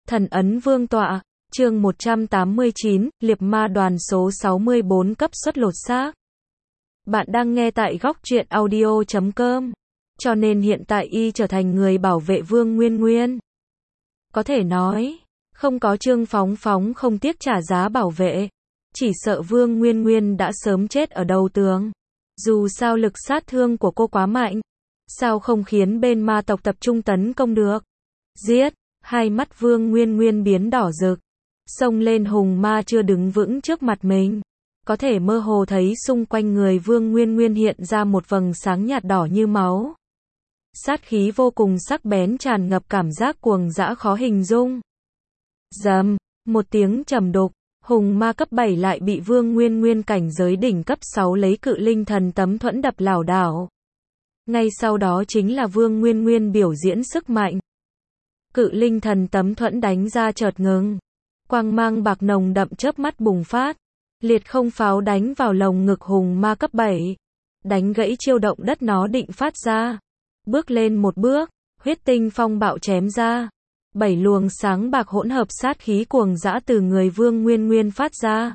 Thần ấn vương tọa, chương 189, liệp ma đoàn số 64 cấp suất lột xác. Bạn đang nghe tại góc truyện audio.com. Cho nên hiện tại y trở thành người bảo vệ Vương Nguyên Nguyên. Có thể nói, không có Trương Phóng Phóng không tiếc trả giá bảo vệ. Chỉ sợ Vương Nguyên Nguyên đã sớm chết ở đầu tường. Dù sao lực sát thương của cô quá mạnh. Sao không khiến bên ma tộc tập trung tấn công được? Giết! Hai mắt Vương Nguyên Nguyên biến đỏ rực. Xông lên hùng ma chưa đứng vững trước mặt mình. Có thể mơ hồ thấy xung quanh người Vương Nguyên Nguyên hiện ra một vầng sáng nhạt đỏ như máu. Sát khí vô cùng sắc bén tràn ngập cảm giác cuồng dã khó hình dung. Rầm, một tiếng trầm đục, hùng ma cấp 7 lại bị Vương Nguyên Nguyên cảnh giới đỉnh cấp 6 lấy cự linh thần tấm thuẫn đập lảo đảo. Ngay sau đó chính là Vương Nguyên Nguyên biểu diễn sức mạnh. Cự linh thần tấm thuẫn đánh ra chợt ngừng. Quang mang bạc nồng đậm chớp mắt bùng phát. Liệt không pháo đánh vào lồng ngực hùng ma cấp 7. Đánh gãy chiêu động đất nó định phát ra. Bước lên một bước, huyết tinh phong bạo chém ra. 7 luồng sáng bạc hỗn hợp sát khí cuồng dã từ người Vương Nguyên Nguyên phát ra.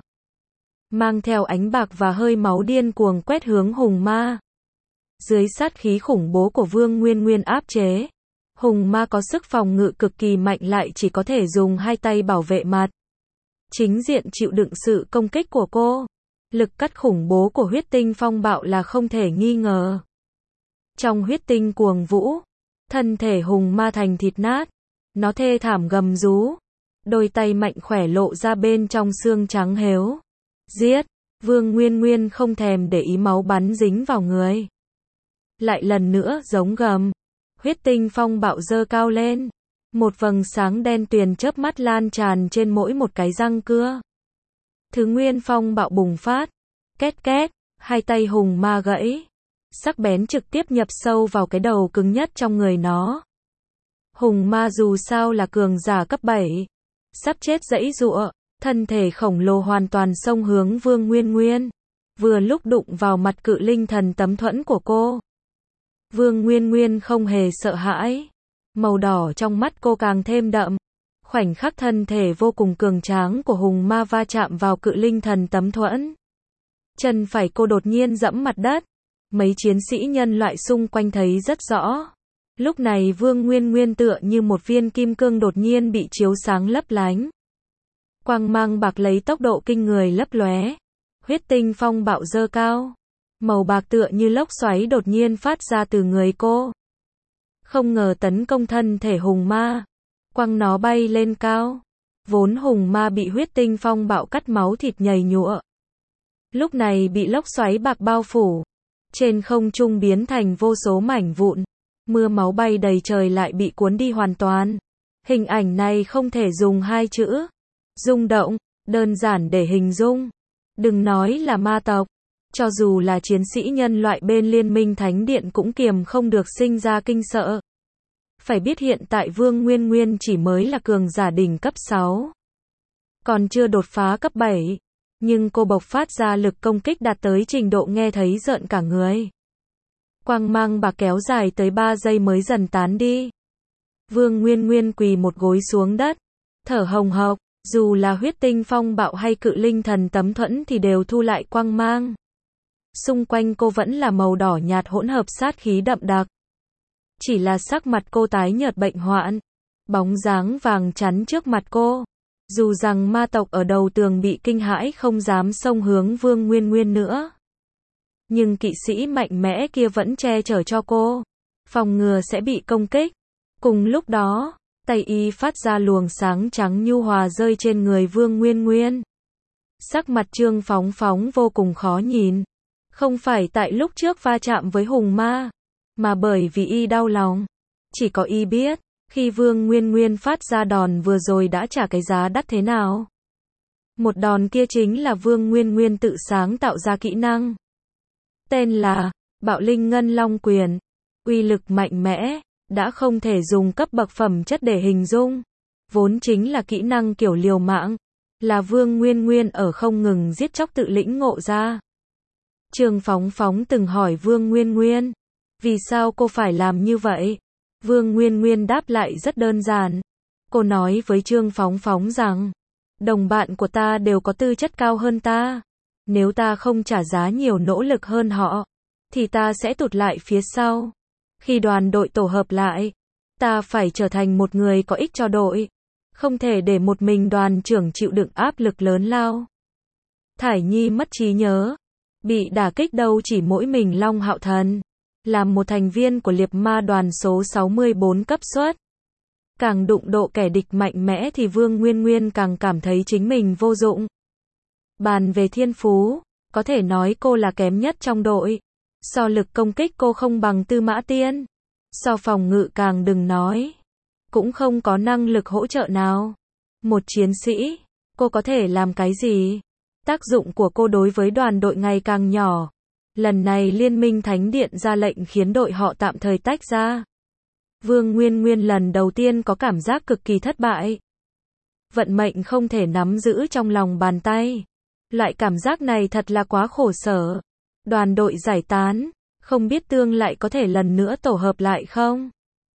Mang theo ánh bạc và hơi máu điên cuồng quét hướng hùng ma. Dưới sát khí khủng bố của Vương Nguyên Nguyên áp chế, hùng ma có sức phòng ngự cực kỳ mạnh lại chỉ có thể dùng hai tay bảo vệ mặt. Chính diện chịu đựng sự công kích của cô. Lực cắt khủng bố của huyết tinh phong bạo là không thể nghi ngờ. Trong huyết tinh cuồng vũ, thân thể hùng ma thành thịt nát. Nó thê thảm gầm rú. Đôi tay mạnh khỏe lộ ra bên trong xương trắng héo. Giết! Vương Nguyên Nguyên không thèm để ý máu bắn dính vào người. Lại lần nữa giống gầm. Huyết tinh phong bạo dơ cao lên. Một vầng sáng đen tuyền chớp mắt lan tràn trên mỗi một cái răng cưa. Thứ nguyên phong bạo bùng phát. Két két, hai tay hùng ma gãy. Sắc bén trực tiếp nhập sâu vào cái đầu cứng nhất trong người nó. Hùng ma dù sao là cường giả cấp 7. Sắp chết giãy giụa, thân thể khổng lồ hoàn toàn xông hướng Vương Nguyên Nguyên. Vừa lúc đụng vào mặt cự linh thần tấm thuẫn của cô. Vương Nguyên Nguyên không hề sợ hãi. Màu đỏ trong mắt cô càng thêm đậm. Khoảnh khắc thân thể vô cùng cường tráng của hùng ma va chạm vào cự linh thần tấm thuẫn. Chân phải cô đột nhiên dẫm mặt đất. Mấy chiến sĩ nhân loại xung quanh thấy rất rõ. Lúc này Vương Nguyên Nguyên tựa như một viên kim cương đột nhiên bị chiếu sáng lấp lánh. Quang mang bạc lấy tốc độ kinh người lấp lóe. Huyết tinh phong bạo dơ cao. Màu bạc tựa như lốc xoáy đột nhiên phát ra từ người cô. Không ngờ tấn công thân thể hùng ma. Quăng nó bay lên cao. Vốn hùng ma bị huyết tinh phong bạo cắt máu thịt nhầy nhụa. Lúc này bị lốc xoáy bạc bao phủ. Trên không trung biến thành vô số mảnh vụn. Mưa máu bay đầy trời lại bị cuốn đi hoàn toàn. Hình ảnh này không thể dùng hai chữ. Rung động, đơn giản để hình dung. Đừng nói là ma tộc. Cho dù là chiến sĩ nhân loại bên Liên minh Thánh Điện cũng kiềm không được sinh ra kinh sợ. Phải biết hiện tại Vương Nguyên Nguyên chỉ mới là cường giả đỉnh cấp 6. Còn chưa đột phá cấp 7. Nhưng cô bộc phát ra lực công kích đạt tới trình độ nghe thấy rợn cả người. Quang mang bạc kéo dài tới 3 giây mới dần tán đi. Vương Nguyên Nguyên quỳ một gối xuống đất. Thở hồng hộc, dù là huyết tinh phong bạo hay cự linh thần tấm thuẫn thì đều thu lại quang mang. Xung quanh cô vẫn là màu đỏ nhạt hỗn hợp sát khí đậm đặc. Chỉ là sắc mặt cô tái nhợt bệnh hoạn. Bóng dáng vàng chắn trước mặt cô. Dù rằng ma tộc ở đầu tường bị kinh hãi không dám xông hướng Vương Nguyên Nguyên nữa. Nhưng kỵ sĩ mạnh mẽ kia vẫn che chở cho cô. Phòng ngừa sẽ bị công kích. Cùng lúc đó, tay y phát ra luồng sáng trắng nhu hòa rơi trên người Vương Nguyên Nguyên. Sắc mặt Trương Phóng Phóng vô cùng khó nhìn. Không phải tại lúc trước va chạm với hùng ma, mà bởi vì y đau lòng. Chỉ có y biết, khi Vương Nguyên Nguyên phát ra đòn vừa rồi đã trả cái giá đắt thế nào. Một đòn kia chính là Vương Nguyên Nguyên tự sáng tạo ra kỹ năng. Tên là Bạo Linh Ngân Long Quyền. Uy lực mạnh mẽ, đã không thể dùng cấp bậc phẩm chất để hình dung. Vốn chính là kỹ năng kiểu liều mạng. Là Vương Nguyên Nguyên ở không ngừng giết chóc tự lĩnh ngộ ra. Trương Phóng Phóng từng hỏi Vương Nguyên Nguyên. Vì sao cô phải làm như vậy? Vương Nguyên Nguyên đáp lại rất đơn giản. Cô nói với Trương Phóng Phóng rằng, đồng bạn của ta đều có tư chất cao hơn ta. Nếu ta không trả giá nhiều nỗ lực hơn họ, thì ta sẽ tụt lại phía sau. Khi đoàn đội tổ hợp lại, ta phải trở thành một người có ích cho đội. Không thể để một mình đoàn trưởng chịu đựng áp lực lớn lao. Thải Nhi mất trí nhớ. Bị đả kích đâu chỉ mỗi mình Long Hạo Thần. Làm một thành viên của liệp ma đoàn số 64 cấp suất. Càng đụng độ kẻ địch mạnh mẽ thì Vương Nguyên Nguyên càng cảm thấy chính mình vô dụng. Bàn về thiên phú, có thể nói cô là kém nhất trong đội. So lực công kích cô không bằng Tư Mã Tiên. So phòng ngự càng đừng nói. Cũng không có năng lực hỗ trợ nào. Một chiến sĩ, cô có thể làm cái gì? Tác dụng của cô đối với đoàn đội ngày càng nhỏ. Lần này Liên minh Thánh Điện ra lệnh khiến đội họ tạm thời tách ra. Vương Nguyên Nguyên lần đầu tiên có cảm giác cực kỳ thất bại. Vận mệnh không thể nắm giữ trong lòng bàn tay. Loại cảm giác này thật là quá khổ sở. Đoàn đội giải tán, không biết tương lại có thể lần nữa tổ hợp lại không?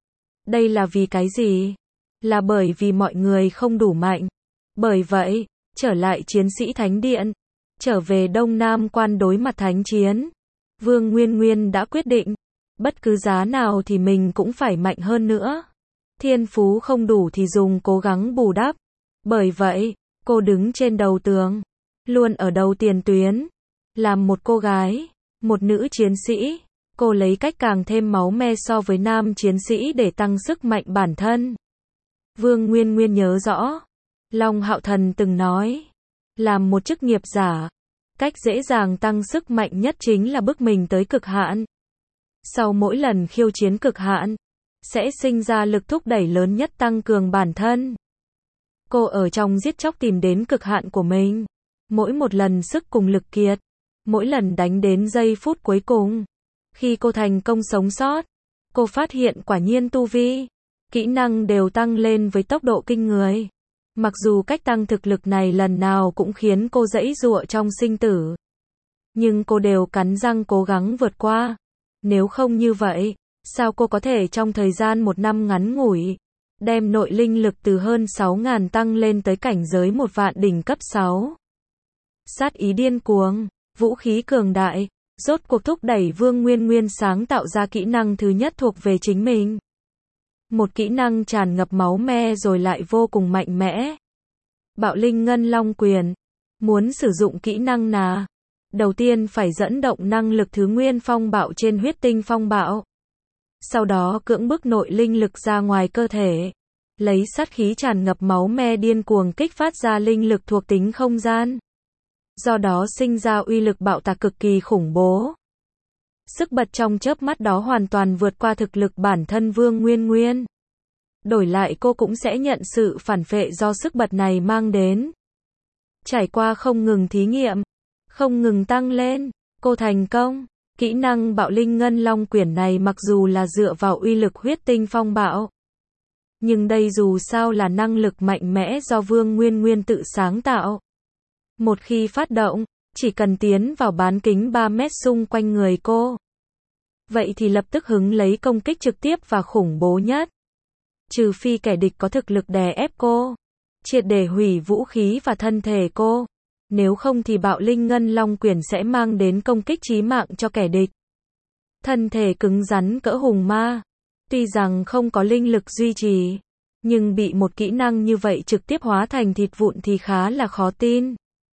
Đây là vì cái gì? Là bởi vì mọi người không đủ mạnh. Bởi vậy, trở lại chiến sĩ Thánh Điện, trở về Đông Nam Quan đối mặt thánh chiến. Vương Nguyên Nguyên đã quyết định, bất cứ giá nào thì mình cũng phải mạnh hơn nữa. Thiên phú không đủ thì dùng cố gắng bù đắp. Bởi vậy, cô đứng trên đầu tường, luôn ở đầu tiền tuyến. Làm một cô gái, một nữ chiến sĩ, cô lấy cách càng thêm máu me so với nam chiến sĩ để tăng sức mạnh bản thân. Vương Nguyên Nguyên nhớ rõ, Long Hạo Thần từng nói, làm một chức nghiệp giả, cách dễ dàng tăng sức mạnh nhất chính là bức mình tới cực hạn. Sau mỗi lần khiêu chiến cực hạn, sẽ sinh ra lực thúc đẩy lớn nhất tăng cường bản thân. Cô ở trong giết chóc tìm đến cực hạn của mình. Mỗi một lần sức cùng lực kiệt, mỗi lần đánh đến giây phút cuối cùng. Khi cô thành công sống sót, cô phát hiện quả nhiên tu vi, kỹ năng đều tăng lên với tốc độ kinh người. Mặc dù cách tăng thực lực này lần nào cũng khiến cô giãy giụa trong sinh tử. Nhưng cô đều cắn răng cố gắng vượt qua. Nếu không như vậy, sao cô có thể trong thời gian một năm ngắn ngủi, đem nội linh lực từ hơn 6.000 tăng lên tới cảnh giới 1 vạn đỉnh cấp 6. Sát ý điên cuồng, vũ khí cường đại, rốt cuộc thúc đẩy Vương Nguyên Nguyên sáng tạo ra kỹ năng thứ nhất thuộc về chính mình. Một kỹ năng tràn ngập máu me rồi lại vô cùng mạnh mẽ. Bạo Linh Ngân Long Quyền. Muốn sử dụng kỹ năng nào? Đầu tiên phải dẫn động năng lực thứ nguyên phong bạo trên huyết tinh phong bạo. Sau đó cưỡng bức nội linh lực ra ngoài cơ thể. Lấy sát khí tràn ngập máu me điên cuồng kích phát ra linh lực thuộc tính không gian. Do đó sinh ra uy lực bạo tạc cực kỳ khủng bố. Sức bật trong chớp mắt đó hoàn toàn vượt qua thực lực bản thân Vương Nguyên Nguyên. Đổi lại cô cũng sẽ nhận sự phản phệ do sức bật này mang đến. Trải qua không ngừng thí nghiệm, không ngừng tăng lên, cô thành công. Kỹ năng Bạo Linh Ngân Long Quyển này mặc dù là dựa vào uy lực huyết tinh phong bạo, nhưng đây dù sao là năng lực mạnh mẽ do Vương Nguyên Nguyên tự sáng tạo. Một khi phát động, chỉ cần tiến vào bán kính 3 mét xung quanh người cô, vậy thì lập tức hứng lấy công kích trực tiếp và khủng bố nhất. Trừ phi kẻ địch có thực lực đè ép cô, triệt để hủy vũ khí và thân thể cô. Nếu không thì Bạo Linh Ngân Long Quyển sẽ mang đến công kích chí mạng cho kẻ địch. Thân thể cứng rắn cỡ hùng ma, tuy rằng không có linh lực duy trì, nhưng bị một kỹ năng như vậy trực tiếp hóa thành thịt vụn thì khá là khó tin.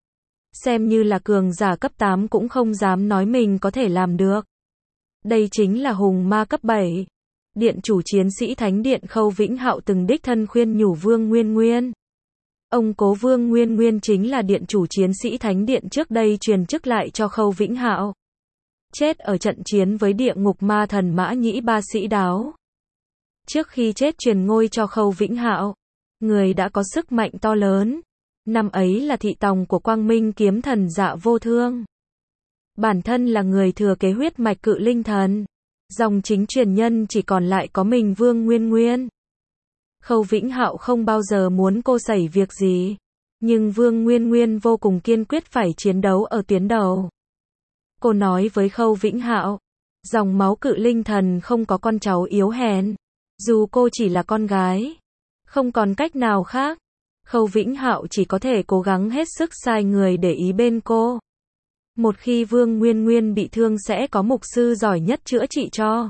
Xem như là cường giả cấp 8 cũng không dám nói mình có thể làm được. Đây chính là hùng ma cấp 7. Điện chủ chiến sĩ Thánh Điện Khâu Vĩnh Hạo từng đích thân khuyên nhủ Vương Nguyên Nguyên. Ông cố Vương Nguyên Nguyên chính là điện chủ chiến sĩ Thánh Điện trước đây truyền chức lại cho Khâu Vĩnh Hạo. Chết ở trận chiến với địa ngục ma thần Mã Nhĩ Ba Sĩ Đáo. Trước khi chết truyền ngôi cho Khâu Vĩnh Hạo, người đã có sức mạnh to lớn. Năm ấy là thị tòng của Quang Minh kiếm thần Dạ Vô Thương. Bản thân là người thừa kế huyết mạch Cự Linh Thần. Dòng chính truyền nhân chỉ còn lại có mình Vương Nguyên Nguyên. Khâu Vĩnh Hạo không bao giờ muốn cô xảy việc gì, nhưng Vương Nguyên Nguyên vô cùng kiên quyết phải chiến đấu ở tuyến đầu. Cô nói với Khâu Vĩnh Hạo, dòng máu Cự Linh Thần không có con cháu yếu hèn, dù cô chỉ là con gái. Không còn cách nào khác. Khâu Vĩnh Hạo chỉ có thể cố gắng hết sức sai người để ý bên cô. Một khi Vương Nguyên Nguyên bị thương sẽ có mục sư giỏi nhất chữa trị cho.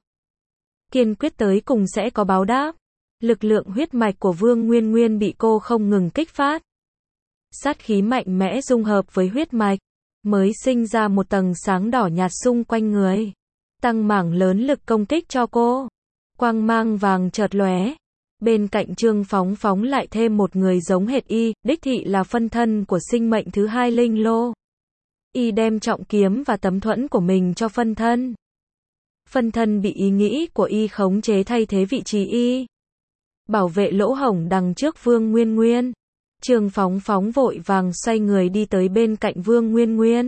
Kiên quyết tới cùng sẽ có báo đáp. Lực lượng huyết mạch của Vương Nguyên Nguyên bị cô không ngừng kích phát. Sát khí mạnh mẽ dung hợp với huyết mạch, mới sinh ra một tầng sáng đỏ nhạt xung quanh người. Tăng mảng lớn lực công kích cho cô. Quang mang vàng chợt lóe. Bên cạnh Trương Phóng Phóng lại thêm một người giống hệt y, đích thị là phân thân của sinh mệnh thứ hai Linh Lô. Y đem trọng kiếm và tấm thuẫn của mình cho phân thân. Phân thân bị ý nghĩ của y khống chế thay thế vị trí y. Bảo vệ lỗ hổng đằng trước Vương Nguyên Nguyên. Trương Phóng Phóng vội vàng xoay người đi tới bên cạnh Vương Nguyên Nguyên.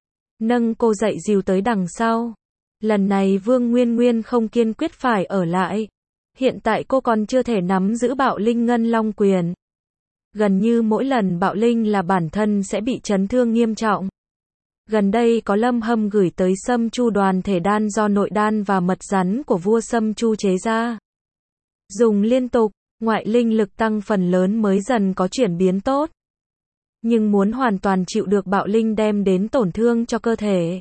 Nâng cô dậy dìu tới đằng sau. Lần này Vương Nguyên Nguyên không kiên quyết phải ở lại. Hiện tại cô còn chưa thể nắm giữ bạo linh ngân long quyền. Gần như mỗi lần bạo linh là bản thân sẽ bị chấn thương nghiêm trọng. Gần đây có Lâm Hâm gửi tới Sâm Chu đoàn thể đan do nội đan và mật rắn của vua Sâm Chu chế ra. Dùng liên tục, ngoại linh lực tăng phần lớn mới dần có chuyển biến tốt. Nhưng muốn hoàn toàn chịu được bạo linh đem đến tổn thương cho cơ thể,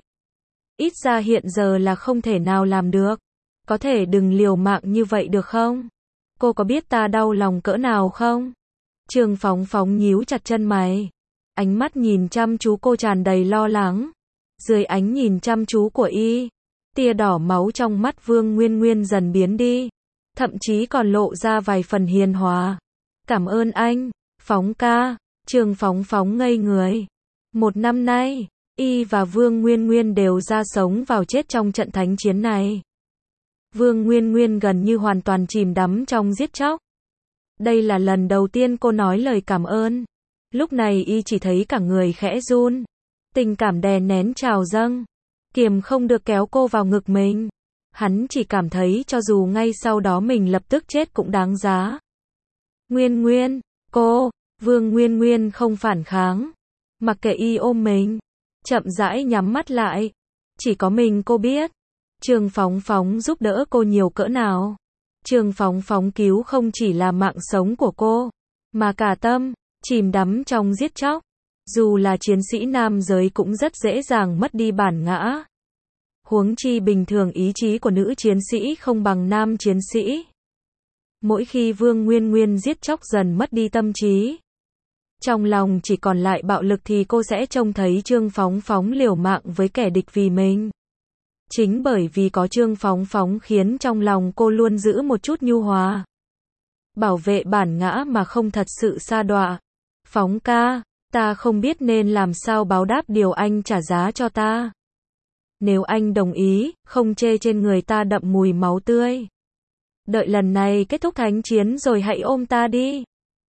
ít ra hiện giờ là không thể nào làm được. Có thể đừng liều mạng như vậy được không? Cô có biết ta đau lòng cỡ nào không? Trương Phóng Phóng nhíu chặt chân mày. Ánh mắt nhìn chăm chú cô tràn đầy lo lắng. Dưới ánh nhìn chăm chú của y, tia đỏ máu trong mắt Vương Nguyên Nguyên dần biến đi. Thậm chí còn lộ ra vài phần hiền hòa. Cảm ơn anh, Phóng ca. Trương Phóng Phóng ngây người. Một năm nay, y và Vương Nguyên Nguyên đều ra sống vào chết trong trận thánh chiến này. Vương Nguyên Nguyên gần như hoàn toàn chìm đắm trong giết chóc. Đây là lần đầu tiên cô nói lời cảm ơn. Lúc này y chỉ thấy cả người khẽ run. Tình cảm đè nén trào dâng. Kiềm không được kéo cô vào ngực mình. Hắn chỉ cảm thấy cho dù ngay sau đó mình lập tức chết cũng đáng giá. Nguyên Nguyên, cô, Vương Nguyên Nguyên không phản kháng. Mặc kệ y ôm mình. Chậm rãi nhắm mắt lại. Chỉ có mình cô biết. Trương Phóng Phóng giúp đỡ cô nhiều cỡ nào. Trương Phóng Phóng cứu không chỉ là mạng sống của cô, mà cả tâm, chìm đắm trong giết chóc. Dù là chiến sĩ nam giới cũng rất dễ dàng mất đi bản ngã. Huống chi bình thường ý chí của nữ chiến sĩ không bằng nam chiến sĩ. Mỗi khi Vương Nguyên Nguyên giết chóc dần mất đi tâm trí, trong lòng chỉ còn lại bạo lực thì cô sẽ trông thấy Trương Phóng Phóng liều mạng với kẻ địch vì mình. Chính bởi vì có Trương Phóng Phóng khiến trong lòng cô luôn giữ một chút nhu hòa. Bảo vệ bản ngã mà không thật sự sa đọa. Phóng ca, ta không biết nên làm sao báo đáp điều anh trả giá cho ta. Nếu anh đồng ý, không chê trên người ta đậm mùi máu tươi. Đợi lần này kết thúc thánh chiến rồi hãy ôm ta đi.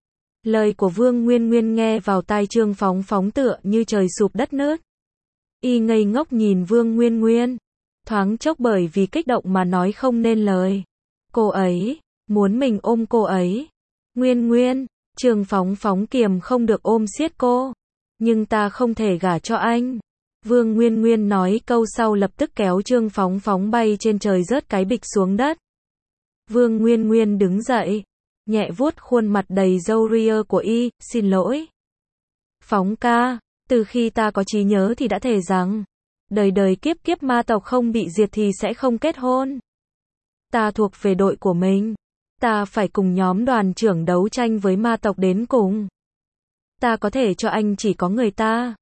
Lời của Vương Nguyên Nguyên nghe vào tai Trương Phóng Phóng tựa như trời sụp đất nứt. Y ngây ngốc nhìn Vương Nguyên Nguyên. Thoáng chốc bởi vì kích động mà nói không nên lời. Cô ấy, muốn mình ôm cô ấy. Nguyên Nguyên, Trương Phóng Phóng kiềm không được ôm siết cô. Nhưng ta không thể gả cho anh. Vương Nguyên Nguyên nói câu sau lập tức kéo Trương Phóng Phóng bay trên trời rớt cái bịch xuống đất. Vương Nguyên Nguyên đứng dậy, nhẹ vuốt khuôn mặt đầy râu ria của y, xin lỗi. Phóng ca, từ khi ta có trí nhớ thì đã thề rằng, đời đời kiếp kiếp ma tộc không bị diệt thì sẽ không kết hôn. Ta thuộc về đội của mình. Ta phải cùng nhóm đoàn trưởng đấu tranh với ma tộc đến cùng. Ta có thể cho anh chỉ có người ta.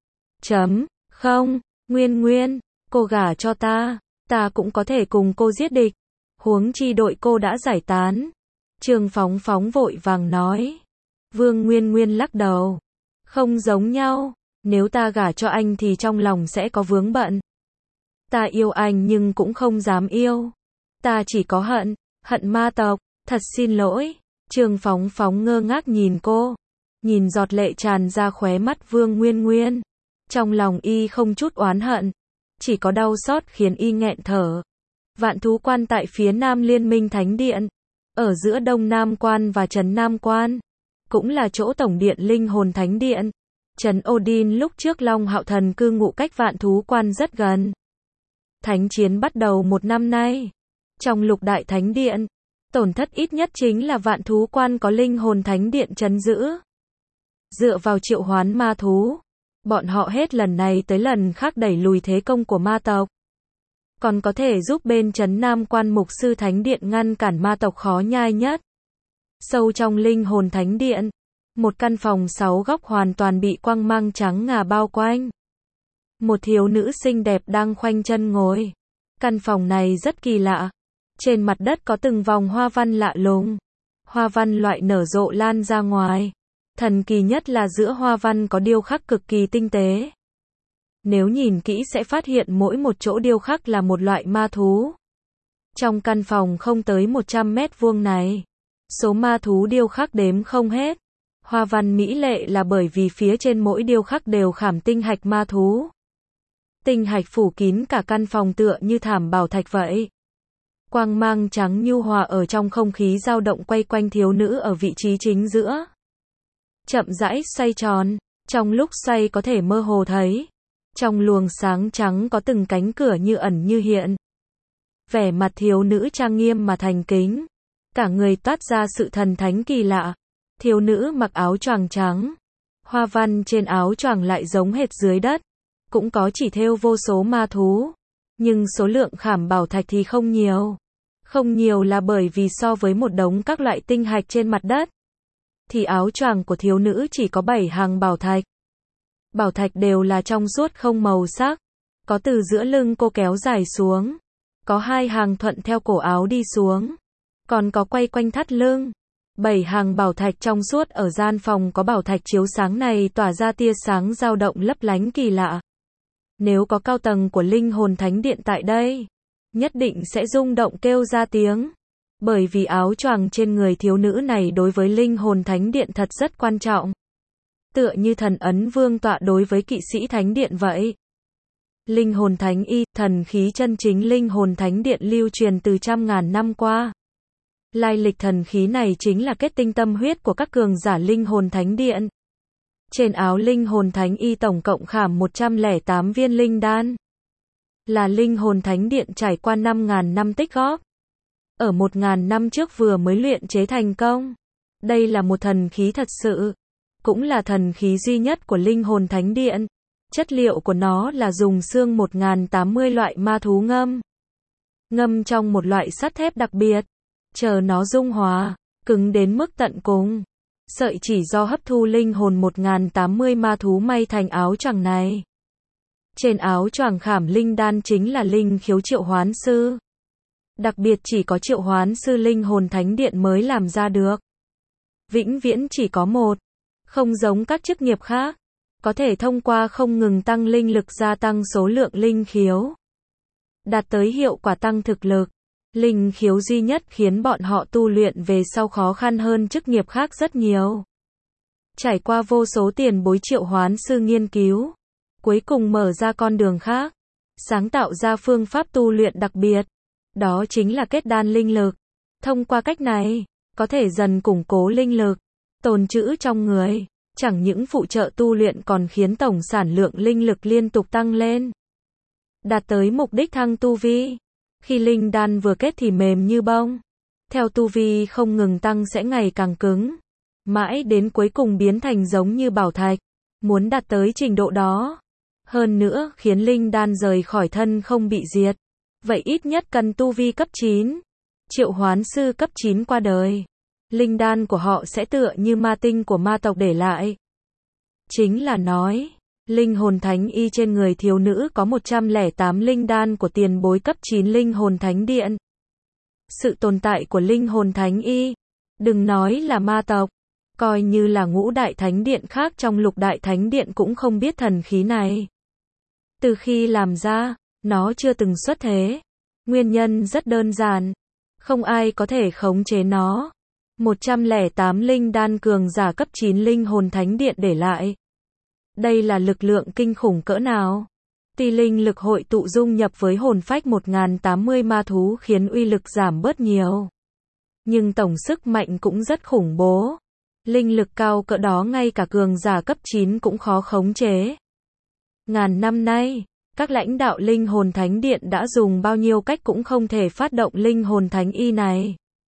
Không, Nguyên Nguyên, cô gả cho ta. Ta cũng có thể cùng cô giết địch. Huống chi đội cô đã giải tán. Trương Phóng Phóng vội vàng nói. Vương Nguyên Nguyên lắc đầu. Không giống nhau. Nếu ta gả cho anh thì trong lòng sẽ có vướng bận. Ta yêu anh nhưng cũng không dám yêu. Ta chỉ có hận ma tộc. Thật xin lỗi. Trương Phóng Phóng ngơ ngác nhìn cô. Nhìn giọt lệ tràn ra khóe mắt Vương Nguyên Nguyên. Trong lòng y không chút oán hận. Chỉ có đau xót khiến y nghẹn thở. Vạn thú quan tại phía nam Liên minh Thánh Điện. Ở giữa Đông Nam Quan và Trấn Nam Quan. Cũng là chỗ tổng điện linh hồn Thánh Điện. Trấn Odin lúc trước Long Hạo Thần cư ngụ cách Vạn thú quan rất gần. Thánh chiến bắt đầu một năm nay. Trong Lục Đại Thánh Điện, Tổn thất ít nhất chính là vạn thú quan có linh hồn thánh điện trấn giữ. Dựa vào triệu hoán ma thú, bọn họ hết lần này tới lần khác đẩy lùi thế công của ma tộc. Còn có thể giúp bên trấn Nam Quan Mục Sư Thánh Điện ngăn cản ma tộc khó nhai nhất. Sâu trong linh hồn thánh điện, một căn phòng 6 góc hoàn toàn bị quang mang trắng ngà bao quanh. Một thiếu nữ xinh đẹp đang khoanh chân ngồi. Căn phòng này rất kỳ lạ. Trên mặt đất có từng vòng hoa văn lạ lùng. Hoa văn loại nở rộ lan ra ngoài. Thần kỳ nhất là giữa hoa văn có điêu khắc cực kỳ tinh tế. Nếu nhìn kỹ sẽ phát hiện mỗi một chỗ điêu khắc là một loại ma thú. Trong căn phòng không tới 100 mét vuông này, số ma thú điêu khắc đếm không hết. Hoa văn mỹ lệ là bởi vì phía trên mỗi điêu khắc đều khảm tinh hạch ma thú. Tinh hạch phủ kín cả căn phòng tựa như thảm bảo thạch vậy. Quang mang trắng nhu hòa ở trong không khí dao động quay quanh thiếu nữ ở vị trí chính giữa. Chậm rãi xoay tròn, trong lúc xoay có thể mơ hồ thấy. Trong luồng sáng trắng có từng cánh cửa như ẩn như hiện. Vẻ mặt thiếu nữ trang nghiêm mà thành kính. Cả người toát ra sự thần thánh kỳ lạ. Thiếu nữ mặc áo choàng trắng. Hoa văn trên áo choàng lại giống hệt dưới đất. Cũng có chỉ thêu vô số ma thú. Nhưng số lượng khảm bảo thạch thì không nhiều. Không nhiều là bởi vì so với một đống các loại tinh hạch trên mặt đất, thì áo choàng của thiếu nữ chỉ có 7 hàng bảo thạch. Bảo thạch đều là trong suốt không màu sắc. Có từ giữa lưng cô kéo dài xuống. Có 2 hàng thuận theo cổ áo đi xuống. Còn có quay quanh thắt lưng. 7 hàng bảo thạch trong suốt ở gian phòng có bảo thạch chiếu sáng này tỏa ra tia sáng dao động lấp lánh kỳ lạ. Nếu có cao tầng của linh hồn thánh điện tại đây, nhất định sẽ rung động kêu ra tiếng. Bởi vì áo choàng trên người thiếu nữ này đối với linh hồn thánh điện thật rất quan trọng. Tựa như thần ấn vương tọa đối với kỵ sĩ thánh điện vậy. Linh hồn thánh y, thần khí chân chính linh hồn thánh điện lưu truyền từ trăm ngàn năm qua. Lai lịch thần khí này chính là kết tinh tâm huyết của các cường giả linh hồn thánh điện. Trên áo linh hồn thánh y tổng cộng khảm 108 viên linh đan. Là linh hồn thánh điện trải qua 5.000 năm tích góp. Ở 1.000 năm trước vừa mới luyện chế thành công. Đây là một thần khí thật sự. Cũng là thần khí duy nhất của linh hồn thánh điện. Chất liệu của nó là dùng xương 1080 loại ma thú ngâm. Ngâm trong một loại sắt thép đặc biệt. Chờ nó dung hóa, cứng đến mức tận cùng. Sợi chỉ do hấp thu linh hồn 1080 ma thú may thành áo choàng này. Trên áo choàng khảm linh đan chính là linh khiếu triệu hoán sư. Đặc biệt chỉ có triệu hoán sư linh hồn thánh điện mới làm ra được. Vĩnh viễn chỉ có một. Không giống các chức nghiệp khác. Có thể thông qua không ngừng tăng linh lực gia tăng số lượng linh khiếu. Đạt tới hiệu quả tăng thực lực. Linh khiếu duy nhất khiến bọn họ tu luyện về sau khó khăn hơn chức nghiệp khác rất nhiều. Trải qua vô số tiền bối triệu hoán sư nghiên cứu. Cuối cùng mở ra con đường khác. Sáng tạo ra phương pháp tu luyện đặc biệt. Đó chính là kết đan linh lực. Thông qua cách này, có thể dần củng cố linh lực, tồn trữ trong người. Chẳng những phụ trợ tu luyện còn khiến tổng sản lượng linh lực liên tục tăng lên. Đạt tới mục đích thăng tu vi. Khi linh đan vừa kết thì mềm như bông. Theo tu vi không ngừng tăng sẽ ngày càng cứng. Mãi đến cuối cùng biến thành giống như bảo thạch. Muốn đạt tới trình độ đó. Hơn nữa khiến linh đan rời khỏi thân không bị diệt. Vậy ít nhất cần tu vi cấp 9. Triệu hoán sư cấp 9 qua đời. Linh đan của họ sẽ tựa như ma tinh của ma tộc để lại. Chính là nói, linh hồn thánh y trên người thiếu nữ có 108 linh đan của tiền bối cấp 9 linh hồn thánh điện. Sự tồn tại của linh hồn thánh y, đừng nói là ma tộc, coi như là ngũ đại thánh điện khác trong lục đại thánh điện cũng không biết thần khí này. Từ khi làm ra, nó chưa từng xuất thế. Nguyên nhân rất đơn giản, không ai có thể khống chế nó. 108 linh đan cường giả cấp 9 linh hồn thánh điện để lại. Đây là lực lượng kinh khủng cỡ nào? Tuy linh lực hội tụ dung nhập với hồn phách 1080 ma thú khiến uy lực giảm bớt nhiều. Nhưng tổng sức mạnh cũng rất khủng bố. Linh lực cao cỡ đó ngay cả cường giả cấp 9 cũng khó khống chế. Ngàn năm nay, các lãnh đạo linh hồn thánh điện đã dùng bao nhiêu cách cũng không thể phát động linh hồn thánh y này.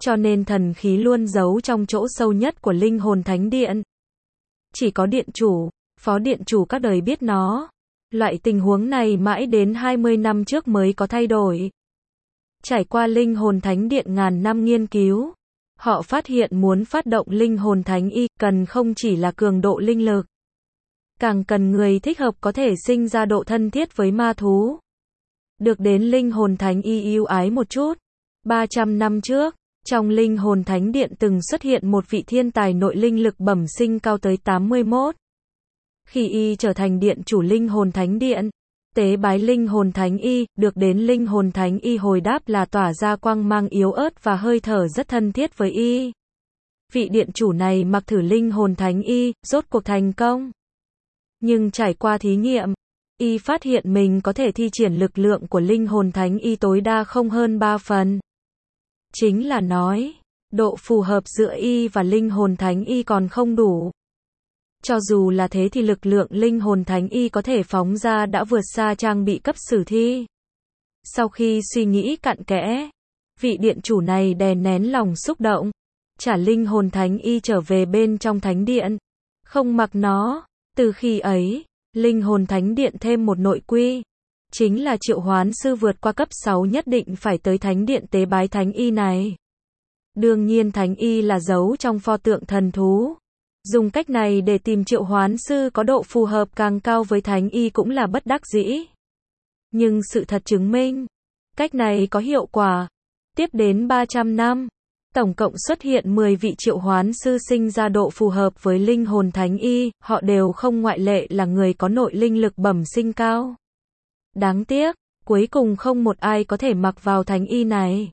cho nên thần khí luôn giấu trong chỗ sâu nhất của linh hồn thánh điện. Chỉ có điện chủ, phó điện chủ các đời biết nó. Loại tình huống này mãi đến 20 năm trước mới có thay đổi. Trải qua linh hồn thánh điện ngàn năm nghiên cứu, họ phát hiện muốn phát động linh hồn thánh y, cần không chỉ là cường độ linh lực, càng cần người thích hợp có thể sinh ra độ thân thiết với ma thú. Được đến linh hồn thánh y yêu ái một chút. 300 năm trước, trong linh hồn thánh điện từng xuất hiện một vị thiên tài nội linh lực bẩm sinh cao tới 81. Khi y trở thành điện chủ linh hồn thánh điện, tế bái linh hồn thánh y, được đến linh hồn thánh y hồi đáp là tỏa ra quang mang yếu ớt và hơi thở rất thân thiết với y. Vị điện chủ này mặc thử linh hồn thánh y, rốt cuộc thành công. Nhưng trải qua thí nghiệm, y phát hiện mình có thể thi triển lực lượng của linh hồn thánh y tối đa không hơn 3 phần. Chính là nói, độ phù hợp giữa y và linh hồn thánh y còn không đủ. Cho dù là thế thì lực lượng linh hồn thánh y có thể phóng ra đã vượt xa trang bị cấp sử thi. Sau khi suy nghĩ cặn kẽ, vị điện chủ này đè nén lòng xúc động, trả linh hồn thánh y trở về bên trong thánh điện, không mặc nó. Từ khi ấy, linh hồn thánh điện thêm một nội quy, chính là triệu hoán sư vượt qua cấp 6 nhất định phải tới thánh điện tế bái thánh y này. Đương nhiên thánh y là giấu trong pho tượng thần thú. Dùng cách này để tìm triệu hoán sư có độ phù hợp càng cao với thánh y cũng là bất đắc dĩ. Nhưng sự thật chứng minh, cách này có hiệu quả. Tiếp đến 300 năm, tổng cộng xuất hiện 10 vị triệu hoán sư sinh ra độ phù hợp với linh hồn thánh y, họ đều không ngoại lệ là người có nội linh lực bẩm sinh cao. Đáng tiếc, cuối cùng không một ai có thể mặc vào thánh y này.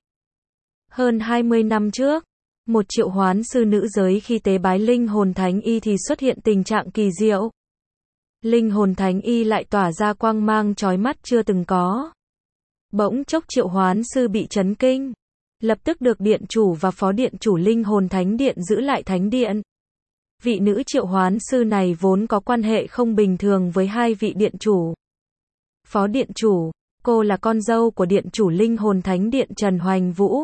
Hơn 20 năm trước, một triệu hoán sư nữ giới khi tế bái linh hồn thánh y thì xuất hiện tình trạng kỳ diệu. Linh hồn thánh y lại tỏa ra quang mang chói mắt chưa từng có. Bỗng chốc triệu hoán sư bị chấn kinh, lập tức được điện chủ và phó điện chủ linh hồn thánh điện giữ lại thánh điện. Vị nữ triệu hoán sư này vốn có quan hệ không bình thường với hai vị điện chủ. Phó điện chủ, cô là con dâu của điện chủ linh hồn thánh điện Trần Hoành Vũ.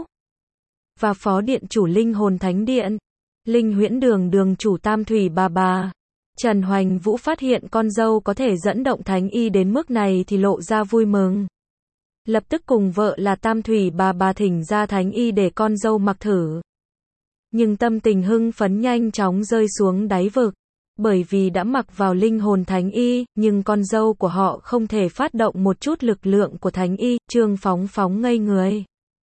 Và phó điện chủ linh hồn thánh điện, linh huyễn đường đường chủ Tam Thủy bà. Trần Hoành Vũ phát hiện con dâu có thể dẫn động thánh y đến mức này thì lộ ra vui mừng. Lập tức cùng vợ là Tam Thủy bà thỉnh ra thánh y để con dâu mặc thử. Nhưng tâm tình hưng phấn nhanh chóng rơi xuống đáy vực. Bởi vì đã mặc vào linh hồn thánh y, nhưng con dâu của họ không thể phát động một chút lực lượng của thánh y, Trương Phóng Phóng ngây người.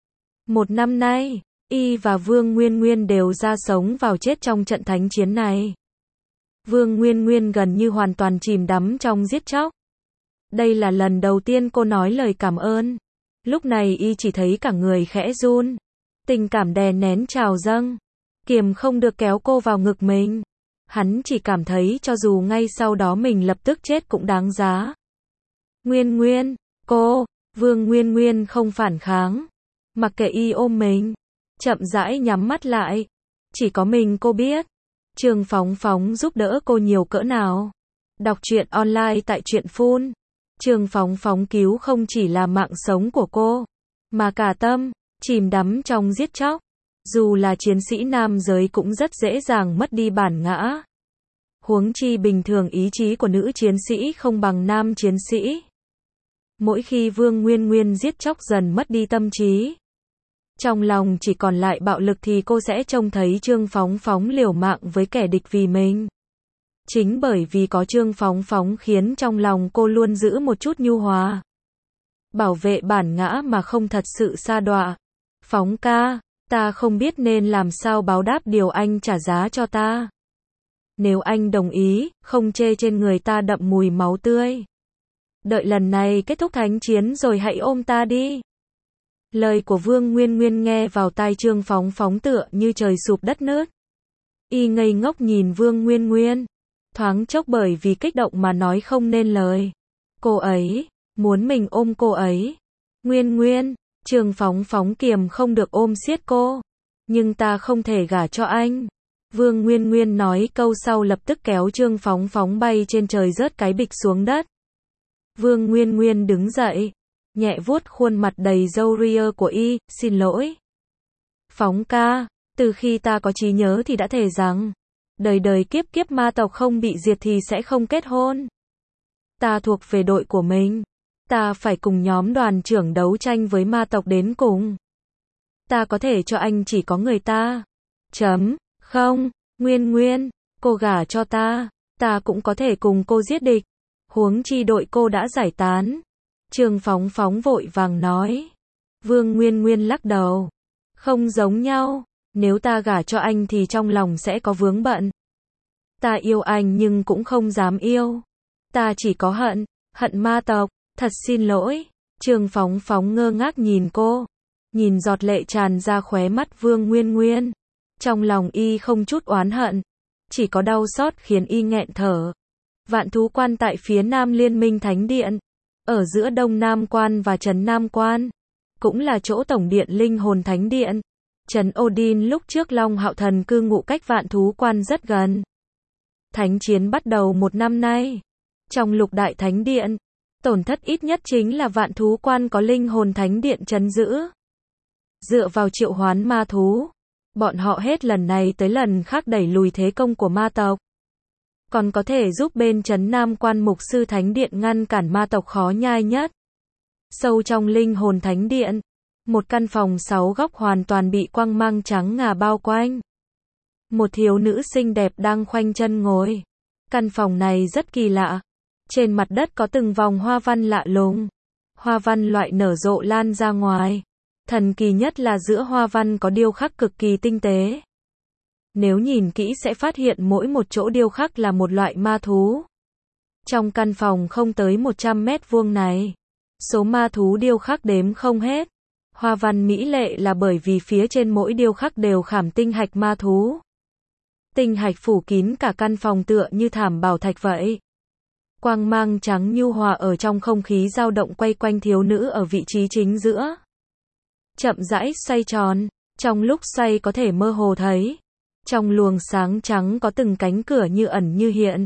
Một năm nay, y và Vương Nguyên Nguyên đều ra sống vào chết trong trận thánh chiến này. Vương Nguyên Nguyên gần như hoàn toàn chìm đắm trong giết chóc. Đây là lần đầu tiên cô nói lời cảm ơn. Lúc này y chỉ thấy cả người khẽ run. Tình cảm đè nén trào dâng. Kiềm không được kéo cô vào ngực mình. Hắn chỉ cảm thấy cho dù ngay sau đó mình lập tức chết cũng đáng giá. Nguyên Nguyên, cô, Vương Nguyên Nguyên không phản kháng. Mặc kệ y ôm mình. Chậm rãi nhắm mắt lại. Chỉ có mình cô biết. Trương Phóng Phóng giúp đỡ cô nhiều cỡ nào. Đọc truyện online tại Truyện Phun. Trương Phóng Phóng cứu không chỉ là mạng sống của cô, mà cả tâm, chìm đắm trong giết chóc. Dù là chiến sĩ nam giới cũng rất dễ dàng mất đi bản ngã. Huống chi bình thường ý chí của nữ chiến sĩ không bằng nam chiến sĩ. Mỗi khi Vương Nguyên Nguyên giết chóc dần mất đi tâm trí, trong lòng chỉ còn lại bạo lực thì cô sẽ trông thấy Trương Phóng Phóng liều mạng với kẻ địch vì mình. Chính bởi vì có Trương Phóng Phóng khiến trong lòng cô luôn giữ một chút nhu hòa. Bảo vệ bản ngã mà không thật sự sa đọa. Phóng ca, ta không biết nên làm sao báo đáp điều anh trả giá cho ta. Nếu anh đồng ý, không chê trên người ta đậm mùi máu tươi. Đợi lần này kết thúc thánh chiến rồi hãy ôm ta đi. Lời của Vương Nguyên Nguyên nghe vào tai Trương Phóng Phóng tựa như trời sụp đất nứt. Y ngây ngốc nhìn Vương Nguyên Nguyên. Thoáng chốc bởi vì kích động mà nói không nên lời. Cô ấy, muốn mình ôm cô ấy. Nguyên Nguyên, Trương Phóng Phóng kiềm không được ôm siết cô. Nhưng ta không thể gả cho anh. Vương Nguyên Nguyên nói câu sau lập tức kéo Trương Phóng Phóng bay trên trời rớt cái bịch xuống đất. Vương Nguyên Nguyên đứng dậy, nhẹ vuốt khuôn mặt đầy râu ria của y, xin lỗi. Phóng ca, từ khi ta có trí nhớ thì đã thề rằng, đời đời kiếp kiếp ma tộc không bị diệt thì sẽ không kết hôn. Ta thuộc về đội của mình. Ta phải cùng nhóm đoàn trưởng đấu tranh với ma tộc đến cùng. Ta có thể cho anh chỉ có người ta. Không, Nguyên, cô gả cho ta. Ta cũng có thể cùng cô giết địch. Huống chi đội cô đã giải tán. Trương Phóng vội vàng nói. Vương Nguyên lắc đầu. Không giống nhau. Nếu ta gả cho anh thì trong lòng sẽ có vướng bận. Ta yêu anh nhưng cũng không dám yêu. Ta chỉ có hận ma tộc. Thật xin lỗi. Trương Phóng ngơ ngác nhìn cô. Nhìn giọt lệ tràn ra khóe mắt Vương Nguyên. Trong lòng y không chút oán hận. Chỉ có đau xót khiến y nghẹn thở. Vạn Thú Quan tại phía Nam Liên minh Thánh Điện. Ở giữa Đông Nam Quan và Trấn Nam Quan. Cũng là chỗ tổng điện linh hồn Thánh Điện. Trấn Odin lúc trước Long Hạo Thần cư ngụ cách Vạn Thú Quan rất gần. Thánh chiến bắt đầu 1 năm nay. Trong Lục Đại Thánh Điện, tổn thất ít nhất chính là Vạn Thú Quan có linh hồn Thánh Điện trấn giữ. Dựa vào triệu hoán ma thú, bọn họ hết lần này tới lần khác đẩy lùi thế công của ma tộc. Còn có thể giúp bên Trấn Nam Quan Mục Sư Thánh Điện ngăn cản ma tộc khó nhai nhất. Sâu trong linh hồn Thánh Điện, một căn phòng 6 góc hoàn toàn bị quang mang trắng ngà bao quanh. Một thiếu nữ xinh đẹp đang khoanh chân ngồi. Căn phòng này rất kỳ lạ. Trên mặt đất có từng vòng hoa văn lạ lùng. Hoa văn loại nở rộ lan ra ngoài. Thần kỳ nhất là giữa hoa văn có điêu khắc cực kỳ tinh tế. Nếu nhìn kỹ sẽ phát hiện mỗi một chỗ điêu khắc là một loại ma thú. Trong căn phòng không tới 100 mét vuông này, số ma thú điêu khắc đếm không hết. Hoa văn mỹ lệ là bởi vì phía trên mỗi điêu khắc đều khảm tinh hạch ma thú. Tinh hạch phủ kín cả căn phòng tựa như thảm bảo thạch vậy. Quang mang trắng nhu hòa ở trong không khí dao động quay quanh thiếu nữ ở vị trí chính giữa. Chậm rãi xoay tròn, trong lúc xoay có thể mơ hồ thấy. Trong luồng sáng trắng có từng cánh cửa như ẩn như hiện.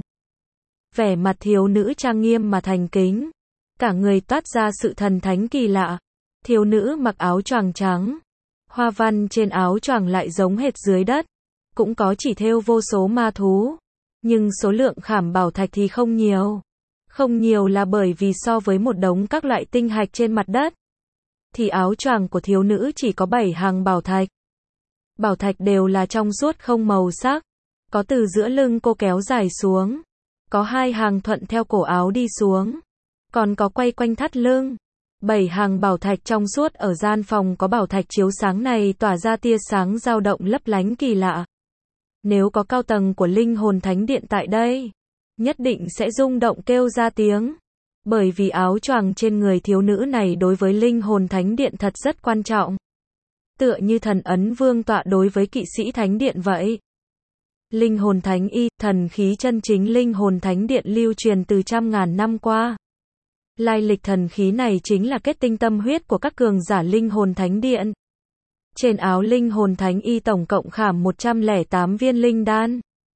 Vẻ mặt thiếu nữ trang nghiêm mà thành kính. Cả người toát ra sự thần thánh kỳ lạ. Thiếu nữ mặc áo choàng trắng. Hoa văn trên áo choàng lại giống hệt dưới đất. Cũng có chỉ thêu vô số ma thú. Nhưng số lượng khảm bảo thạch thì không nhiều. Không nhiều là bởi vì so với một đống các loại tinh hạch trên mặt đất, thì áo choàng của thiếu nữ chỉ có 7 hàng bảo thạch. Bảo thạch đều là trong suốt không màu sắc. Có từ giữa lưng cô kéo dài xuống. Có 2 hàng thuận theo cổ áo đi xuống. Còn có quay quanh thắt lưng. 7 hàng bảo thạch trong suốt ở gian phòng có bảo thạch chiếu sáng này tỏa ra tia sáng dao động lấp lánh kỳ lạ. Nếu có cao tầng của linh hồn Thánh Điện tại đây, nhất định sẽ rung động kêu ra tiếng. Bởi vì áo choàng trên người thiếu nữ này đối với linh hồn Thánh Điện thật rất quan trọng. Tựa như thần ấn vương tọa đối với kỵ sĩ Thánh Điện vậy. Linh hồn Thánh Y, thần khí chân chính linh hồn Thánh Điện lưu truyền từ trăm ngàn năm qua. Lai lịch thần khí này chính là kết tinh tâm huyết của các cường giả linh hồn Thánh Điện. Trên áo linh hồn Thánh Y tổng cộng khảm 108 viên linh đan.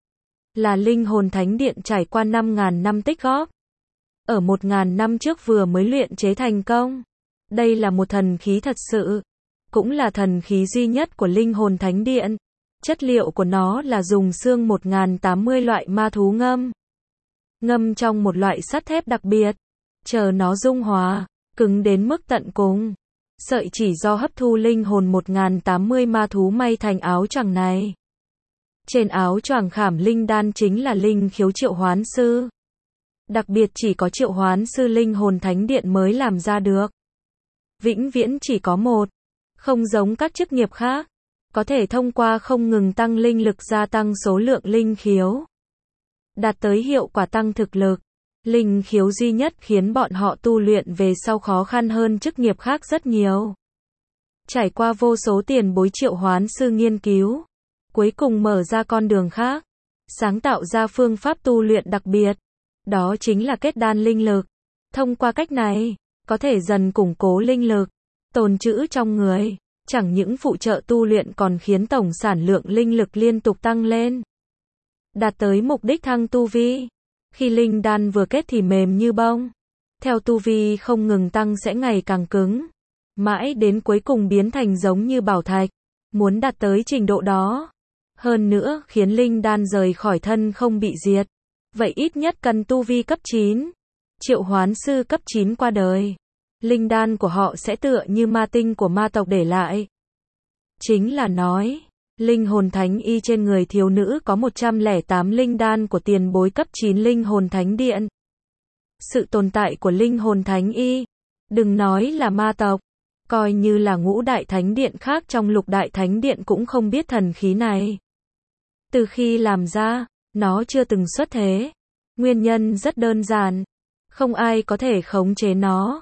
Là linh hồn Thánh Điện trải qua 5.000 năm tích góp. Ở 1.000 năm trước vừa mới luyện chế thành công. Đây là một thần khí thật sự. Cũng là thần khí duy nhất của linh hồn Thánh Điện. Chất liệu của nó là dùng xương 1080 loại ma thú ngâm. Ngâm trong một loại sắt thép đặc biệt. Chờ nó dung hòa, cứng đến mức tận cùng. Sợi chỉ do hấp thu linh hồn 1080 ma thú may thành áo choàng này. Trên áo choàng khảm linh đan chính là linh khiếu triệu hoán sư. Đặc biệt chỉ có triệu hoán sư linh hồn Thánh Điện mới làm ra được. Vĩnh viễn chỉ có một. Không giống các chức nghiệp khác. Có thể thông qua không ngừng tăng linh lực gia tăng số lượng linh khiếu. Đạt tới hiệu quả tăng thực lực. Linh khiếu duy nhất khiến bọn họ tu luyện về sau khó khăn hơn chức nghiệp khác rất nhiều. Trải qua vô số tiền bối triệu hoán sư nghiên cứu. Cuối cùng mở ra con đường khác. Sáng tạo ra phương pháp tu luyện đặc biệt. Đó chính là kết đan linh lực. Thông qua cách này, có thể dần củng cố linh lực, tồn trữ trong người. Chẳng những phụ trợ tu luyện còn khiến tổng sản lượng linh lực liên tục tăng lên. Đạt tới mục đích thăng tu vi. Khi linh đan vừa kết thì mềm như bông. Theo tu vi không ngừng tăng sẽ ngày càng cứng. Mãi đến cuối cùng biến thành giống như bảo thạch. muốn đạt tới trình độ đó. Hơn nữa, khiến linh đan rời khỏi thân không bị diệt. Vậy ít nhất cần tu vi cấp 9. Triệu hoán sư cấp 9 qua đời. Linh đan của họ sẽ tựa như ma tinh của ma tộc để lại. Chính là nói, linh hồn thánh y trên người thiếu nữ có 108 linh đan của tiền bối cấp 9 linh hồn thánh điện. Sự tồn tại của linh hồn thánh y, đừng nói là ma tộc, coi như là ngũ đại thánh điện khác trong lục đại thánh điện cũng không biết thần khí này. Từ khi làm ra, nó chưa từng xuất thế. Nguyên nhân rất đơn giản, không ai có thể khống chế nó.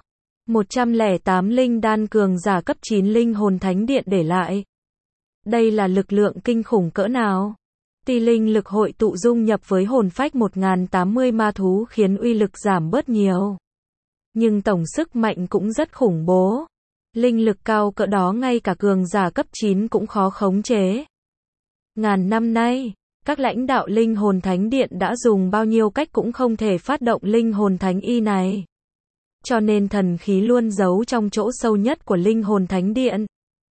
108 linh đan cường giả cấp 9 linh hồn thánh điện để lại. Đây là lực lượng kinh khủng cỡ nào? Ti linh lực hội tụ dung nhập với hồn phách 1080 ma thú khiến uy lực giảm bớt nhiều. Nhưng tổng sức mạnh cũng rất khủng bố. Linh lực cao cỡ đó ngay cả cường giả cấp 9 cũng khó khống chế. Ngàn năm nay, các lãnh đạo linh hồn thánh điện đã dùng bao nhiêu cách cũng không thể phát động linh hồn thánh y này. Cho nên thần khí luôn giấu trong chỗ sâu nhất của linh hồn thánh điện.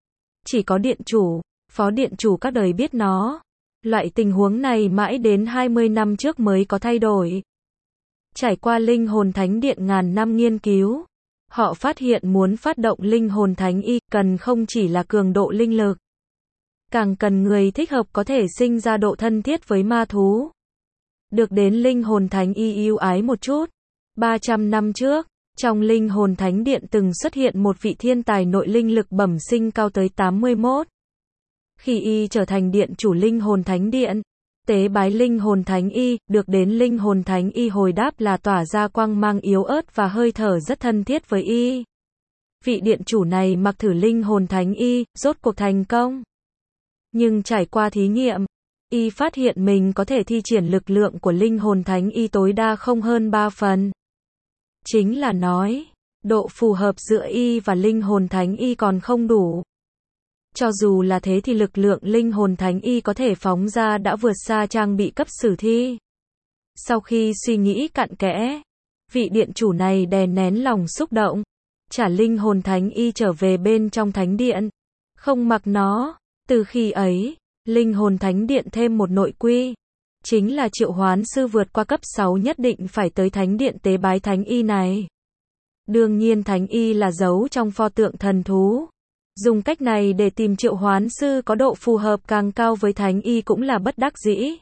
Chỉ có điện chủ, phó điện chủ các đời biết nó. Loại tình huống này mãi đến 20 năm trước mới có thay đổi. Trải qua linh hồn thánh điện ngàn năm nghiên cứu, họ phát hiện muốn phát động linh hồn thánh y cần không chỉ là cường độ linh lực, càng cần người thích hợp có thể sinh ra độ thân thiết với ma thú. Được đến linh hồn thánh y ưu ái một chút. 300 năm trước, trong linh hồn thánh điện từng xuất hiện một vị thiên tài nội linh lực bẩm sinh cao tới 81. Khi y trở thành điện chủ linh hồn thánh điện, tế bái linh hồn thánh y, được đến linh hồn thánh y hồi đáp là tỏa ra quang mang yếu ớt và hơi thở rất thân thiết với y. Vị điện chủ này mặc thử linh hồn thánh y, rốt cuộc thành công. Nhưng trải qua thí nghiệm, y phát hiện mình có thể thi triển lực lượng của linh hồn thánh y tối đa không hơn 3 phần. Chính là nói, độ phù hợp giữa y và linh hồn thánh y còn không đủ. Cho dù là thế thì lực lượng linh hồn thánh y có thể phóng ra đã vượt xa trang bị cấp sử thi. Sau khi suy nghĩ cặn kẽ, vị điện chủ này đè nén lòng xúc động, trả linh hồn thánh y trở về bên trong thánh điện, không mặc nó. Từ khi ấy, linh hồn thánh điện thêm một nội quy, chính là triệu hoán sư vượt qua cấp 6 nhất định phải tới thánh điện tế bái thánh y này. Đương nhiên thánh y là giấu trong pho tượng thần thú. Dùng cách này để tìm triệu hoán sư có độ phù hợp càng cao với thánh y cũng là bất đắc dĩ.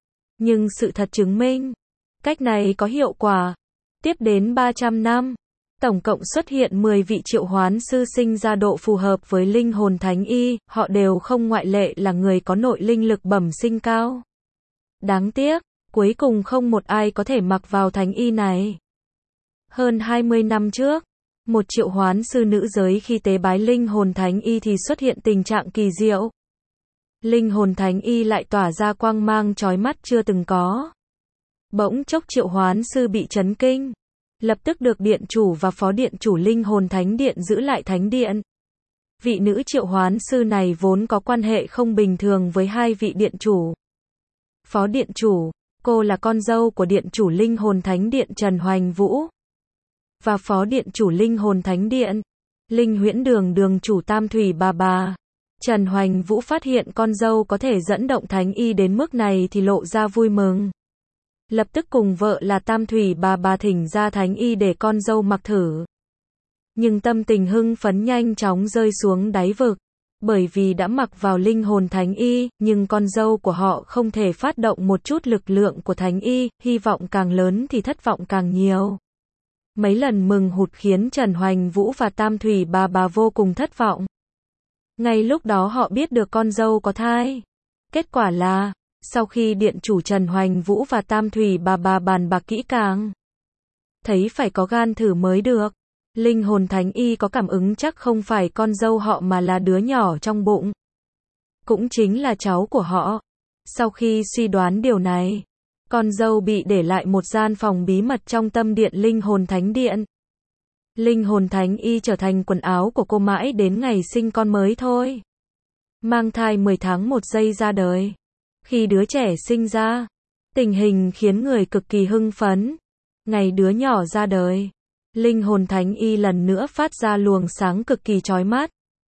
Nhưng sự thật chứng minh, cách này có hiệu quả. Tiếp đến 300 năm, tổng cộng xuất hiện 10 vị triệu hoán sư sinh ra độ phù hợp với linh hồn thánh y, họ đều không ngoại lệ là người có nội linh lực bẩm sinh cao. Đáng tiếc, cuối cùng không một ai có thể mặc vào thánh y này. Hơn 20 năm trước, một triệu hoán sư nữ giới khi tế bái linh hồn thánh y thì xuất hiện tình trạng kỳ diệu. Linh hồn thánh y lại tỏa ra quang mang chói mắt chưa từng có. Bỗng chốc triệu hoán sư bị chấn kinh, lập tức được điện chủ và phó điện chủ linh hồn thánh điện giữ lại thánh điện. Vị nữ triệu hoán sư này vốn có quan hệ không bình thường với hai vị điện chủ. Phó điện chủ, cô là con dâu của điện chủ linh hồn thánh điện Trần Hoành Vũ. Và phó điện chủ linh hồn thánh điện, linh huyễn đường đường chủ Tam Thủy bà. Trần Hoành Vũ phát hiện con dâu có thể dẫn động thánh y đến mức này thì lộ ra vui mừng. Lập tức cùng vợ là Tam Thủy bà thỉnh ra thánh y để con dâu mặc thử. Nhưng tâm tình hưng phấn nhanh chóng rơi xuống đáy vực. Bởi vì đã mặc vào linh hồn thánh y, nhưng con dâu của họ không thể phát động một chút lực lượng của thánh y, hy vọng càng lớn thì thất vọng càng nhiều. Mấy lần mừng hụt khiến Trần Hoành Vũ và Tam Thủy bà vô cùng thất vọng. Ngay lúc đó họ biết được con dâu có thai. Kết quả là, sau khi điện chủ Trần Hoành Vũ và Tam Thủy bà bàn bạc kỹ càng, thấy phải có gan thử mới được. Linh hồn thánh y có cảm ứng chắc không phải con dâu họ mà là đứa nhỏ trong bụng. Cũng chính là cháu của họ. Sau khi suy đoán điều này, con dâu bị để lại một gian phòng bí mật trong tâm điện linh hồn thánh điện. Linh hồn thánh y trở thành quần áo của cô mãi đến ngày sinh con mới thôi. Mang thai 10 tháng 1 giây ra đời. Khi đứa trẻ sinh ra, tình hình khiến người cực kỳ hưng phấn. Ngày đứa nhỏ ra đời, linh hồn thánh y lần nữa phát ra luồng sáng cực kỳ chói mắt.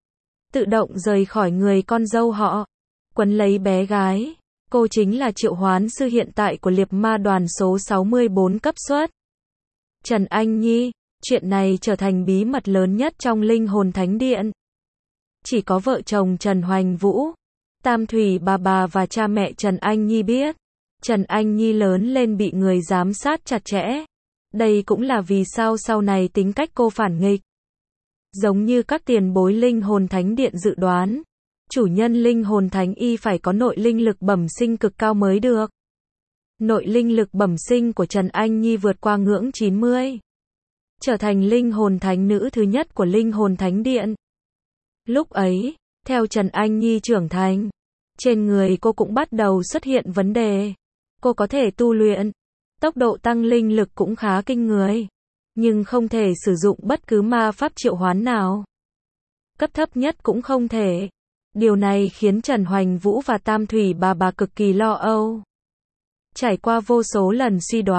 tự động rời khỏi người con dâu họ, quấn lấy bé gái. Cô chính là triệu hoán sư hiện tại của liệp ma đoàn số 64 cấp suất. Trần Anh Nhi, chuyện này trở thành bí mật lớn nhất trong Linh Hồn Thánh Điện. Chỉ có vợ chồng Trần Hoành Vũ, Tam Thủy bà và cha mẹ Trần Anh Nhi biết. Trần Anh Nhi lớn lên bị người giám sát chặt chẽ. Đây cũng là vì sao sau này tính cách cô phản nghịch. Giống như các tiền bối Linh Hồn Thánh Điện dự đoán, chủ nhân Linh Hồn Thánh Y phải có nội linh lực bẩm sinh cực cao mới được. Nội linh lực bẩm sinh của Trần Anh Nhi vượt qua ngưỡng 90. Trở thành Linh Hồn Thánh nữ thứ nhất của Linh Hồn Thánh Điện. Lúc ấy, theo Trần Anh Nhi trưởng thành, trên người cô cũng bắt đầu xuất hiện vấn đề. Cô có thể tu luyện, tốc độ tăng linh lực cũng khá kinh người, nhưng không thể sử dụng bất cứ ma pháp triệu hoán nào. Cấp thấp nhất cũng không thể. Điều này khiến Trần Hoành Vũ và Tam Thủy bà cực kỳ lo âu. Trải qua vô số lần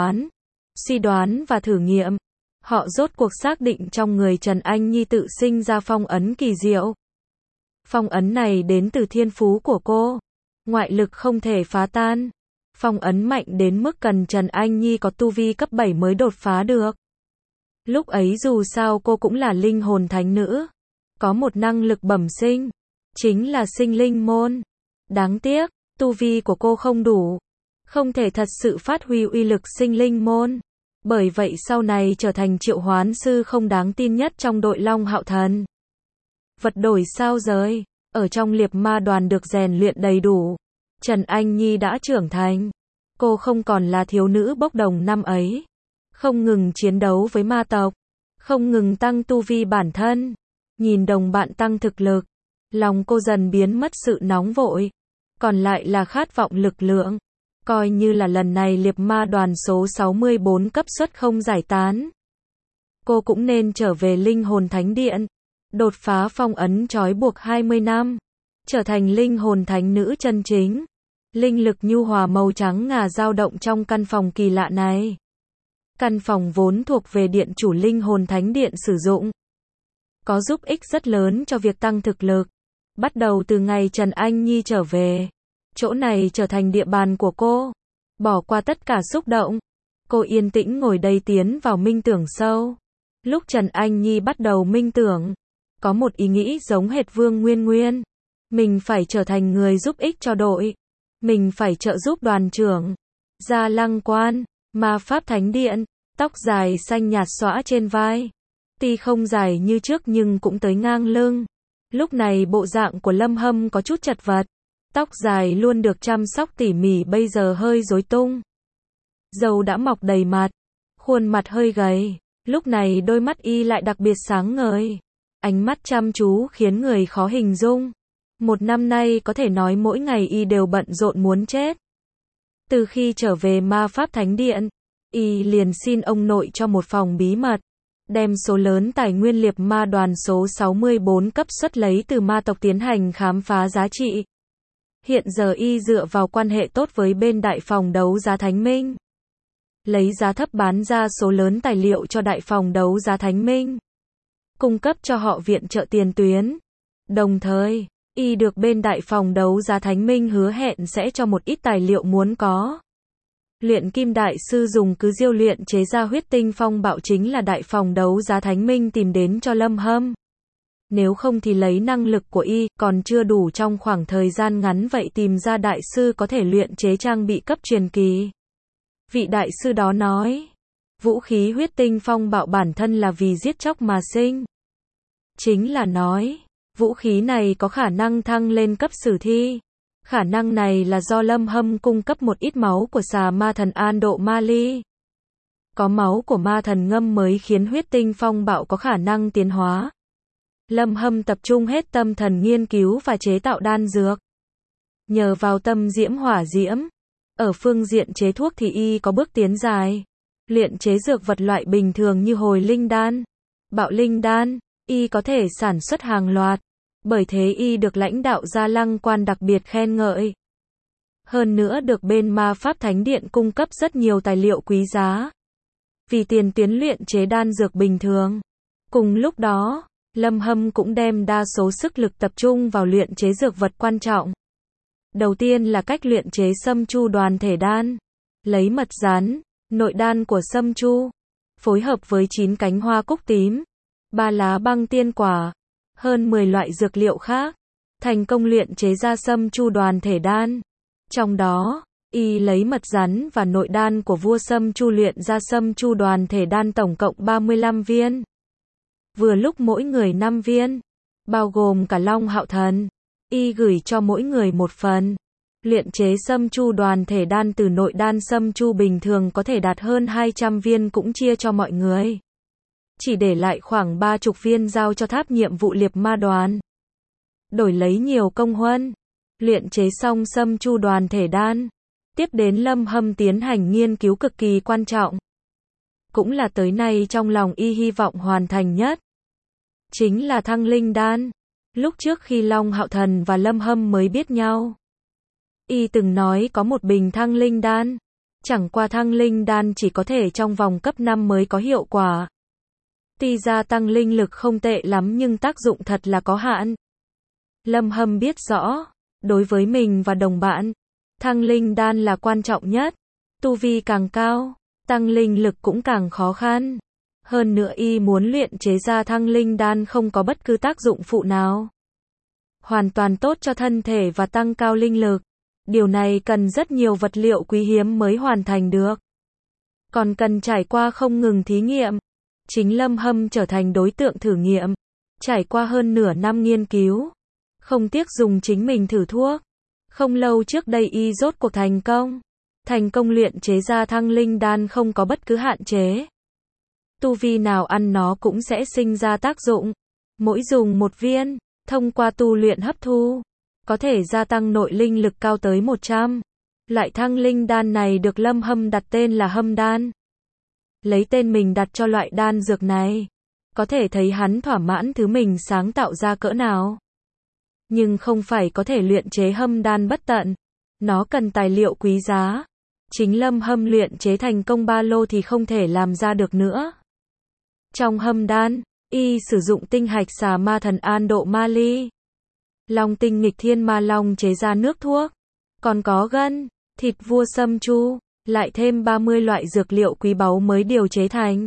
suy đoán và thử nghiệm, họ rốt cuộc xác định trong người Trần Anh Nhi tự sinh ra phong ấn kỳ diệu. Phong ấn này đến từ thiên phú của cô, ngoại lực không thể phá tan. Phong ấn mạnh đến mức cần Trần Anh Nhi có tu vi cấp 7 mới đột phá được. Lúc ấy dù sao cô cũng là linh hồn thánh nữ, có một năng lực bẩm sinh, chính là sinh linh môn. Đáng tiếc, tu vi của cô không đủ, không thể thật sự phát huy uy lực sinh linh môn. Bởi vậy sau này trở thành triệu hoán sư không đáng tin nhất trong đội Long Hạo Thần. Vật đổi sao rời, ở trong liệp ma đoàn được rèn luyện đầy đủ. Trần Anh Nhi đã trưởng thành. Cô không còn là thiếu nữ bốc đồng năm ấy. Không ngừng chiến đấu với ma tộc. Không ngừng tăng tu vi bản thân. Nhìn đồng bạn tăng thực lực. Lòng cô dần biến mất sự nóng vội. Còn lại là khát vọng lực lượng. Coi như là lần này liệp ma đoàn số 64 cấp suất không giải tán. Cô cũng nên trở về Linh Hồn Thánh Điện. Đột phá phong ấn trói buộc 20 năm. Trở thành linh hồn thánh nữ chân chính. Linh lực nhu hòa màu trắng ngà dao động trong căn phòng kỳ lạ này. Căn phòng vốn thuộc về điện chủ Linh Hồn Thánh Điện sử dụng. Có giúp ích rất lớn cho việc tăng thực lực. Bắt đầu từ ngày Trần Anh Nhi trở về, chỗ này trở thành địa bàn của cô. Bỏ qua tất cả xúc động, cô yên tĩnh ngồi đây tiến vào minh tưởng sâu. Lúc Trần Anh Nhi bắt đầu minh tưởng, có một ý nghĩ giống hệt Vương Nguyên Nguyên. Mình phải trở thành người giúp ích cho đội. Mình phải trợ giúp đoàn trưởng. Gia Lăng Quan, Ma Pháp Thánh Điện, tóc dài xanh nhạt xõa trên vai. Tuy không dài như trước nhưng cũng tới ngang lưng. Lúc này bộ dạng của Lâm Hâm có chút chật vật. Tóc dài luôn được chăm sóc tỉ mỉ bây giờ hơi rối tung. Râu đã mọc đầy mặt. Khuôn mặt hơi gầy. Lúc này đôi mắt y lại đặc biệt sáng ngời. Ánh mắt chăm chú khiến người khó hình dung. Một năm nay có thể nói mỗi ngày y đều bận rộn muốn chết. Từ khi trở về Ma Pháp Thánh Điện, y liền xin ông nội cho một phòng bí mật. Đem số lớn tài nguyên liệp ma đoàn số 64 cấp suất lấy từ ma tộc tiến hành khám phá giá trị. Hiện giờ y dựa vào quan hệ tốt với bên đại phòng đấu giá Thánh Minh. Lấy giá thấp bán ra số lớn tài liệu cho đại phòng đấu giá Thánh Minh. Cung cấp cho họ viện trợ tiền tuyến. Đồng thời, y được bên đại phòng đấu giá Thánh Minh hứa hẹn sẽ cho một ít tài liệu muốn có. Luyện kim đại sư dùng cứ diêu luyện chế ra huyết tinh phong bạo chính là đại phòng đấu giá Thánh Minh tìm đến cho Lâm Hâm. Nếu không thì lấy năng lực của y, còn chưa đủ trong khoảng thời gian ngắn vậy tìm ra đại sư có thể luyện chế trang bị cấp truyền kỳ. Vị đại sư đó nói, vũ khí huyết tinh phong bạo bản thân là vì giết chóc mà sinh. Chính là nói, vũ khí này có khả năng thăng lên cấp sử thi. Khả năng này là do Lâm Hâm cung cấp một ít máu của xà ma thần An Độ Ma Ly. Có máu của ma thần ngâm mới khiến huyết tinh phong bạo có khả năng tiến hóa. Lâm Hâm tập trung hết tâm thần nghiên cứu và chế tạo đan dược. Nhờ vào tâm diễm hỏa diễm, ở phương diện chế thuốc thì y có bước tiến dài. Luyện chế dược vật loại bình thường như hồi linh đan, bạo linh đan, y có thể sản xuất hàng loạt. Bởi thế y được lãnh đạo Gia Lăng Quan đặc biệt khen ngợi. Hơn nữa được bên Ma Pháp Thánh Điện cung cấp rất nhiều tài liệu quý giá. Vì tiền tuyến luyện chế đan dược bình thường. Cùng lúc đó, Lâm Hâm cũng đem đa số sức lực tập trung vào luyện chế dược vật quan trọng. Đầu tiên là cách luyện chế Sâm Chu đoàn thể đan. Lấy mật rán, nội đan của Sâm Chu, phối hợp với 9 cánh hoa cúc tím, 3 lá băng tiên quả, hơn 10 loại dược liệu khác, thành công luyện chế ra Sâm Chu đoàn thể đan. Trong đó, y lấy mật rắn và nội đan của vua Sâm Chu luyện ra Sâm Chu đoàn thể đan tổng cộng 35 viên. Vừa lúc mỗi người 5 viên, bao gồm cả Long Hạo Thần. Y gửi cho mỗi người một phần. Luyện chế Sâm Chu đoàn thể đan từ nội đan Sâm Chu bình thường có thể đạt hơn 200 viên cũng chia cho mọi người. Chỉ để lại khoảng 30 viên giao cho tháp nhiệm vụ liệp ma đoàn. Đổi lấy nhiều công huân. Luyện chế xong Sâm Chu đoàn thể đan. Tiếp đến Lâm Hâm tiến hành nghiên cứu cực kỳ quan trọng. Cũng là tới nay trong lòng y hy vọng hoàn thành nhất. Chính là Thăng Linh đan. Lúc trước khi Long Hạo Thần và Lâm Hâm mới biết nhau, y từng nói có một bình Thăng Linh đan. Chẳng qua Thăng Linh đan chỉ có thể trong vòng cấp 5 mới có hiệu quả. Tuy gia tăng linh lực không tệ lắm nhưng tác dụng thật là có hạn. Lâm Hâm biết rõ, đối với mình và đồng bạn, Thăng Linh đan là quan trọng nhất. Tu vi càng cao, tăng linh lực cũng càng khó khăn. Hơn nữa y muốn luyện chế ra Thăng Linh đan không có bất cứ tác dụng phụ nào. Hoàn toàn tốt cho thân thể và tăng cao linh lực. Điều này cần rất nhiều vật liệu quý hiếm mới hoàn thành được. Còn cần trải qua không ngừng thí nghiệm. Chính Lâm Hâm trở thành đối tượng thử nghiệm. Trải qua hơn nửa năm nghiên cứu. Không tiếc dùng chính mình thử thuốc. Không lâu trước đây y rốt cuộc thành công. Thành công luyện chế ra Thăng Linh đan không có bất cứ hạn chế. Tu vi nào ăn nó cũng sẽ sinh ra tác dụng. Mỗi dùng một viên, thông qua tu luyện hấp thu, có thể gia tăng nội linh lực cao tới 100. Loại Thăng Linh đan này được Lâm Hâm đặt tên là Hâm đan. Lấy tên mình đặt cho loại đan dược này, có thể thấy hắn thỏa mãn thứ mình sáng tạo ra cỡ nào. Nhưng không phải có thể luyện chế Hâm đan bất tận. Nó cần tài liệu quý giá. Chính Lâm Hâm luyện chế thành công ba lô thì không thể làm ra được nữa. Trong Hâm đan, y sử dụng tinh hạch xà ma thần An Độ Ma Ly, Long tinh nghịch thiên ma long chế ra nước thuốc, còn có gân, thịt vua Sâm Chu, lại thêm 30 loại dược liệu quý báu mới điều chế thành.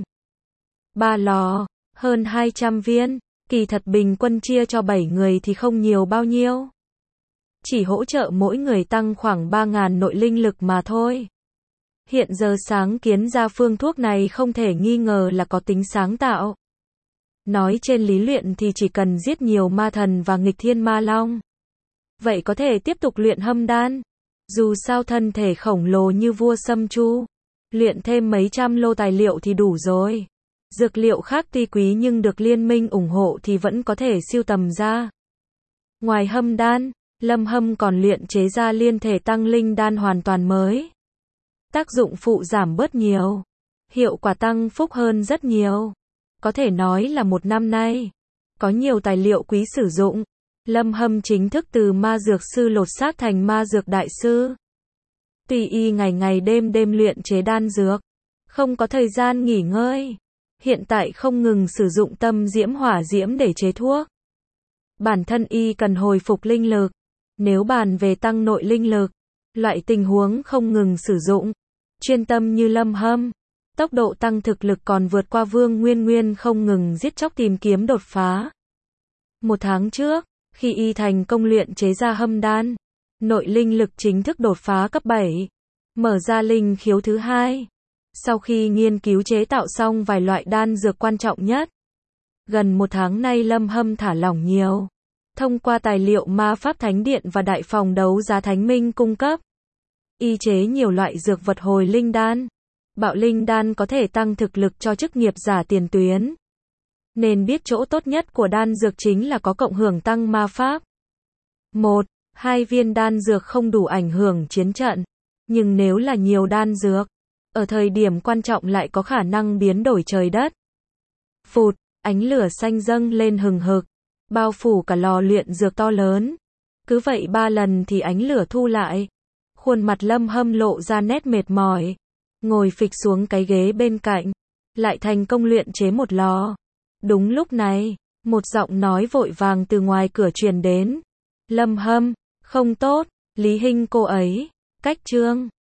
3 lò, hơn 200 viên, kỳ thật bình quân chia cho 7 người thì không nhiều bao nhiêu. Chỉ hỗ trợ mỗi người tăng khoảng 3.000 nội linh lực mà thôi. Hiện giờ sáng kiến ra phương thuốc này không thể nghi ngờ là có tính sáng tạo. Nói trên lý luyện thì chỉ cần giết nhiều ma thần và nghịch thiên ma long. Vậy có thể tiếp tục luyện Hâm đan. Dù sao thân thể khổng lồ như vua Sâm Chu, luyện thêm mấy trăm lô tài liệu thì đủ rồi. Dược liệu khác tuy quý nhưng được liên minh ủng hộ thì vẫn có thể sưu tầm ra. Ngoài Hâm đan, Lâm Hâm còn luyện chế ra liên thể Tăng Linh đan hoàn toàn mới. Tác dụng phụ giảm bớt nhiều. Hiệu quả tăng phúc hơn rất nhiều. Có thể nói là một năm nay, có nhiều tài liệu quý sử dụng. Lâm Hâm chính thức từ ma dược sư lột xác thành ma dược đại sư. Tuy y ngày ngày đêm đêm luyện chế đan dược, không có thời gian nghỉ ngơi. Hiện tại không ngừng sử dụng tâm diễm hỏa diễm để chế thuốc. Bản thân y cần hồi phục linh lực. Nếu bàn về tăng nội linh lực, loại tình huống không ngừng sử dụng, chuyên tâm như Lâm Hâm, tốc độ tăng thực lực còn vượt qua Vương Nguyên Nguyên không ngừng giết chóc tìm kiếm đột phá. 1 tháng trước, khi y thành công luyện chế ra Hâm đan, nội linh lực chính thức đột phá cấp 7, mở ra linh khiếu thứ 2. Sau khi nghiên cứu chế tạo xong vài loại đan dược quan trọng nhất, gần 1 tháng nay Lâm Hâm thả lỏng nhiều. Thông qua tài liệu ma pháp thánh điện và đại phòng đấu giá thánh minh cung cấp, y chế nhiều loại dược vật hồi linh đan. Bạo linh đan có thể tăng thực lực cho chức nghiệp giả tiền tuyến. Nên biết chỗ tốt nhất của đan dược chính là có cộng hưởng tăng ma pháp. 1-2 viên đan dược không đủ ảnh hưởng chiến trận. Nhưng nếu là nhiều đan dược, ở thời điểm quan trọng lại có khả năng biến đổi trời đất. Phụt, ánh lửa xanh dâng lên hừng hực, bao phủ cả lò luyện dược to lớn. Cứ vậy 3 lần thì ánh lửa thu lại. Khuôn mặt Lâm Hâm lộ ra nét mệt mỏi. Ngồi phịch xuống cái ghế bên cạnh. Lại thành công luyện chế một lò. Đúng lúc này, Một giọng nói vội vàng từ ngoài cửa truyền đến. Lâm Hâm, không tốt, Lý Hinh cô ấy, cách Trương